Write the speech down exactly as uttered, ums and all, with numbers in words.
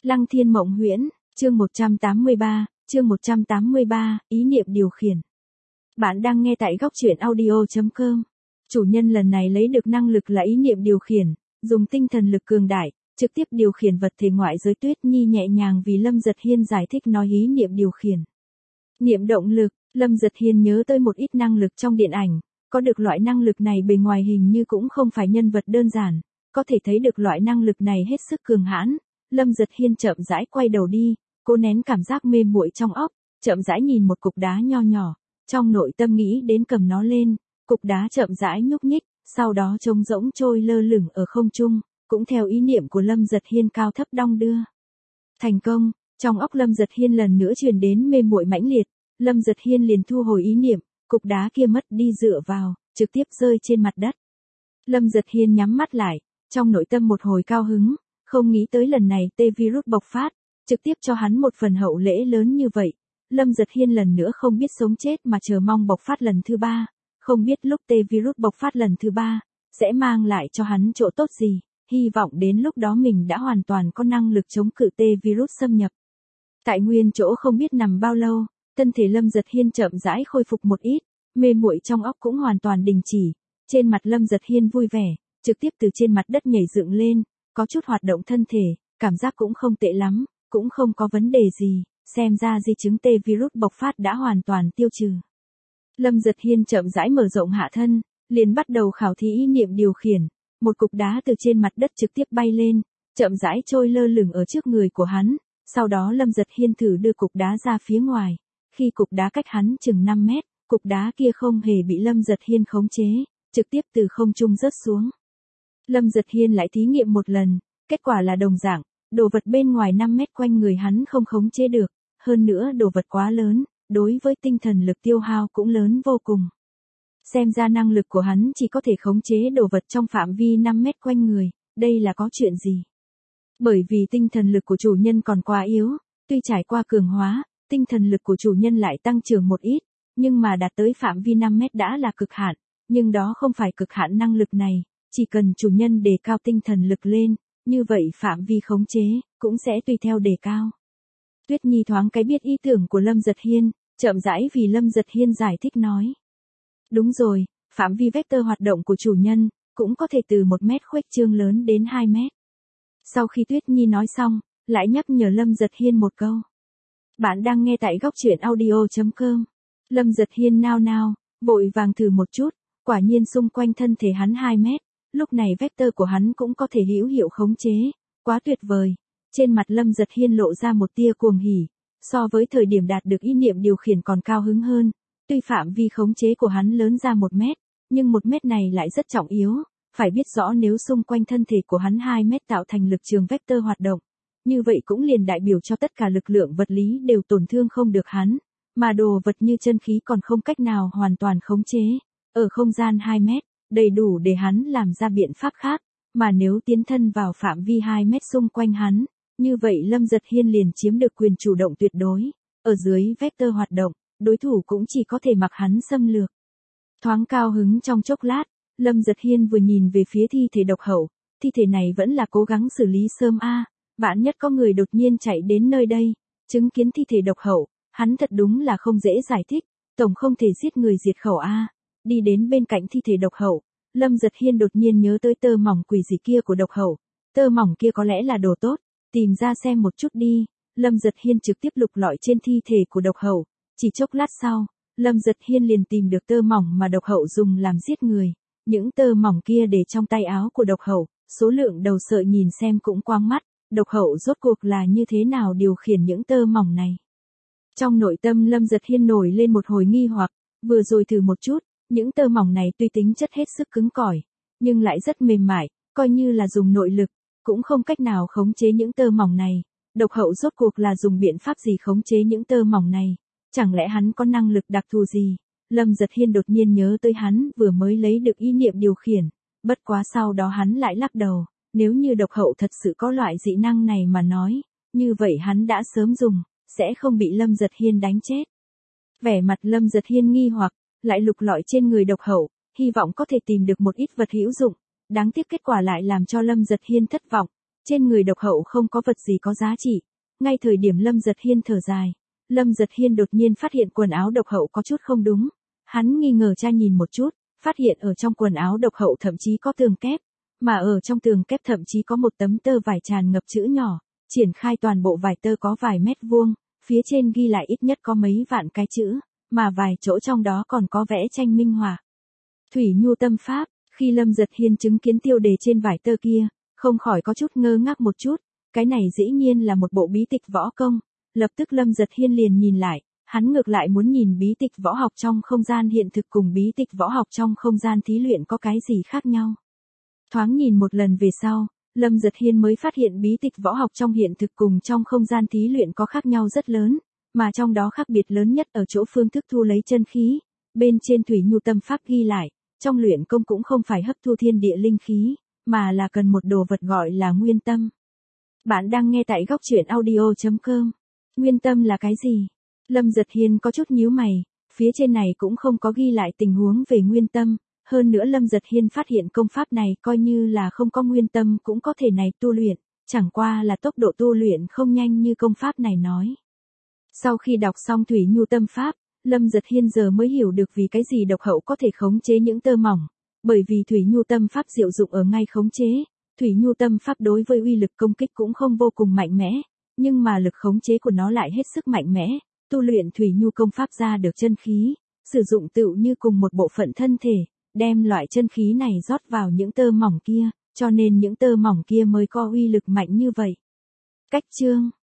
Lăng Thiên Mộng Huyễn, chương một trăm tám mươi ba, chương một trăm tám mươi ba, ý niệm điều khiển. Bạn đang nghe tại góc truyện audio chấm com. Chủ nhân lần này lấy được năng lực là ý niệm điều khiển, dùng tinh thần lực cường đại, trực tiếp điều khiển vật thể ngoại giới. Tuyết Nhi nhẹ nhàng vì Lâm Giật Hiên giải thích nói ý niệm điều khiển. Niệm động lực, Lâm Giật Hiên nhớ tới một ít năng lực trong điện ảnh, có được loại năng lực này bề ngoài hình như cũng không phải nhân vật đơn giản, có thể thấy được loại năng lực này hết sức cường hãn. Lâm Giật Hiên chậm rãi quay đầu đi, cố nén cảm giác mê muội trong óc, chậm rãi nhìn một cục đá nho nhỏ, trong nội tâm nghĩ đến cầm nó lên, cục đá chậm rãi nhúc nhích, sau đó trống rỗng trôi lơ lửng ở không trung, cũng theo ý niệm của Lâm Giật Hiên cao thấp đong đưa. Thành công, trong óc Lâm Giật Hiên lần nữa truyền đến mê muội mãnh liệt, Lâm Giật Hiên liền thu hồi ý niệm, cục đá kia mất đi dựa vào, trực tiếp rơi trên mặt đất. Lâm Giật Hiên nhắm mắt lại, trong nội tâm một hồi cao hứng, không nghĩ tới lần này T-virus bộc phát, trực tiếp cho hắn một phần hậu lễ lớn như vậy. Lâm Giật Hiên lần nữa không biết sống chết mà chờ mong bộc phát lần thứ ba, không biết lúc T-virus bộc phát lần thứ ba, sẽ mang lại cho hắn chỗ tốt gì, hy vọng đến lúc đó mình đã hoàn toàn có năng lực chống cự T-virus xâm nhập. Tại nguyên chỗ không biết nằm bao lâu, thân thể Lâm Giật Hiên chậm rãi khôi phục một ít, mê muội trong óc cũng hoàn toàn đình chỉ, trên mặt Lâm Giật Hiên vui vẻ, trực tiếp từ trên mặt đất nhảy dựng lên, có chút hoạt động thân thể, cảm giác cũng không tệ lắm, cũng không có vấn đề gì, xem ra di chứng T-virus bộc phát đã hoàn toàn tiêu trừ. Lâm Giật Hiên chậm rãi mở rộng hạ thân, liền bắt đầu khảo thí ý niệm điều khiển, một cục đá từ trên mặt đất trực tiếp bay lên, chậm rãi trôi lơ lửng ở trước người của hắn, sau đó Lâm Giật Hiên thử đưa cục đá ra phía ngoài, khi cục đá cách hắn chừng năm mét, cục đá kia không hề bị Lâm Giật Hiên khống chế, trực tiếp từ không trung rớt xuống. Lâm Giật Hiên lại thí nghiệm một lần, kết quả là đồng dạng, đồ vật bên ngoài năm mét quanh người hắn không khống chế được, hơn nữa đồ vật quá lớn, đối với tinh thần lực tiêu hao cũng lớn vô cùng. Xem ra năng lực của hắn chỉ có thể khống chế đồ vật trong phạm vi năm mét quanh người, đây là có chuyện gì? Bởi vì tinh thần lực của chủ nhân còn quá yếu, tuy trải qua cường hóa, tinh thần lực của chủ nhân lại tăng trưởng một ít, nhưng mà đạt tới phạm vi năm mét đã là cực hạn, nhưng đó không phải cực hạn năng lực này. Chỉ cần chủ nhân đề cao tinh thần lực lên, như vậy phạm vi khống chế, cũng sẽ tùy theo đề cao. Tuyết Nhi thoáng cái biết ý tưởng của Lâm Giật Hiên, chậm rãi vì Lâm Giật Hiên giải thích nói. Đúng rồi, phạm vi vector hoạt động của chủ nhân, cũng có thể từ một mét khuếch trương lớn đến hai mét. Sau khi Tuyết Nhi nói xong, lại nhắc nhở Lâm Giật Hiên một câu. Bạn đang nghe tại góc truyện audio chấm com. Lâm Giật Hiên nao nao, vội vàng thử một chút, quả nhiên xung quanh thân thể hắn hai mét. Lúc này vector của hắn cũng có thể hữu hiệu khống chế, quá tuyệt vời. Trên mặt Lâm Giật Hiên lộ ra một tia cuồng hỉ, so với thời điểm đạt được ý niệm điều khiển còn cao hứng hơn. Tuy phạm vi khống chế của hắn lớn ra một mét, nhưng một mét này lại rất trọng yếu, phải biết rõ nếu xung quanh thân thể của hắn hai mét tạo thành lực trường vector hoạt động, như vậy cũng liền đại biểu cho tất cả lực lượng vật lý đều tổn thương không được hắn, mà đồ vật như chân khí còn không cách nào hoàn toàn khống chế, ở không gian hai mét. Đầy đủ để hắn làm ra biện pháp khác, mà nếu tiến thân vào phạm vi hai mét xung quanh hắn, như vậy Lâm Giật Hiên liền chiếm được quyền chủ động tuyệt đối, ở dưới vector hoạt động, đối thủ cũng chỉ có thể mặc hắn xâm lược. Thoáng cao hứng trong chốc lát, Lâm Giật Hiên vừa nhìn về phía thi thể độc hậu, thi thể này vẫn là cố gắng xử lý sớm a, vạn nhất có người đột nhiên chạy đến nơi đây, chứng kiến thi thể độc hậu, hắn thật đúng là không dễ giải thích, tổng không thể giết người diệt khẩu a. Đi đến bên cạnh thi thể độc hậu, Lâm Giật Hiên đột nhiên nhớ tới tơ mỏng quỷ dị kia của độc hậu, tơ mỏng kia có lẽ là đồ tốt, tìm ra xem một chút đi. Lâm Giật Hiên trực tiếp lục lọi trên thi thể của độc hậu, chỉ chốc lát sau, Lâm Giật Hiên liền tìm được tơ mỏng mà độc hậu dùng làm giết người, những tơ mỏng kia để trong tay áo của độc hậu, số lượng đầu sợi nhìn xem cũng quang mắt, độc hậu rốt cuộc là như thế nào điều khiển những tơ mỏng này. Trong nội tâm Lâm Giật Hiên nổi lên một hồi nghi hoặc, vừa rồi thử một chút. Những tơ mỏng này tuy tính chất hết sức cứng cỏi, nhưng lại rất mềm mại, coi như là dùng nội lực, cũng không cách nào khống chế những tơ mỏng này. Độc hậu rốt cuộc là dùng biện pháp gì khống chế những tơ mỏng này? Chẳng lẽ hắn có năng lực đặc thù gì? Lâm Giật Hiên đột nhiên nhớ tới hắn vừa mới lấy được ý niệm điều khiển, bất quá sau đó hắn lại lắc đầu, nếu như độc hậu thật sự có loại dị năng này mà nói, như vậy hắn đã sớm dùng, sẽ không bị Lâm Giật Hiên đánh chết. Vẻ mặt Lâm Giật Hiên nghi hoặc, lại lục lọi trên người độc hậu, hy vọng có thể tìm được một ít vật hữu dụng, đáng tiếc kết quả lại làm cho Lâm Giật Hiên thất vọng, Trên người độc hậu không có vật gì có giá trị. Ngay thời điểm Lâm Giật Hiên thở dài, Lâm Giật Hiên đột nhiên phát hiện quần áo độc hậu có chút không đúng. Hắn nghi ngờ tra nhìn một chút, phát hiện ở trong quần áo độc hậu thậm chí có tường kép, mà ở trong tường kép thậm chí có một tấm tơ vải tràn ngập chữ nhỏ, triển khai toàn bộ vải tơ có vài mét vuông, phía trên ghi lại ít nhất có mấy vạn cái chữ, mà vài chỗ trong đó còn có vẽ tranh minh họa. Thủy Nhu tâm pháp, khi Lâm Giật Hiên chứng kiến tiêu đề trên vải tơ kia, không khỏi có chút ngơ ngác một chút, cái này dĩ nhiên là một bộ bí tịch võ công. Lập tức Lâm Giật Hiên liền nhìn lại, hắn ngược lại muốn nhìn bí tịch võ học trong không gian hiện thực cùng bí tịch võ học trong không gian thí luyện có cái gì khác nhau. Thoáng nhìn một lần về sau, Lâm Giật Hiên mới phát hiện bí tịch võ học trong hiện thực cùng trong không gian thí luyện có khác nhau rất lớn, mà trong đó khác biệt lớn nhất ở chỗ phương thức thu lấy chân khí. Bên trên Thủy Nhu tâm pháp ghi lại, trong luyện công cũng không phải hấp thu thiên địa linh khí, mà là cần một đồ vật gọi là nguyên tâm. Bạn đang nghe tại góc truyện audio chấm com. Nguyên tâm là cái gì? Lâm Giật Hiên có chút nhíu mày, phía trên này cũng không có ghi lại tình huống về nguyên tâm, hơn nữa Lâm Giật Hiên phát hiện công pháp này coi như là không có nguyên tâm cũng có thể này tu luyện, chẳng qua là tốc độ tu luyện không nhanh như công pháp này nói. Sau khi đọc xong Thủy Nhu tâm pháp, Lâm Giật Hiên giờ mới hiểu được vì cái gì độc hậu có thể khống chế những tơ mỏng, bởi vì Thủy Nhu tâm pháp diệu dụng ở ngay khống chế. Thủy Nhu tâm pháp đối với uy lực công kích cũng không vô cùng mạnh mẽ, nhưng mà lực khống chế của nó lại hết sức mạnh mẽ. Tu luyện Thủy Nhu công pháp ra được chân khí, sử dụng tựu như cùng một bộ phận thân thể, đem loại chân khí này rót vào những tơ mỏng kia, cho nên những tơ mỏng kia mới có uy lực mạnh như vậy. Cách chương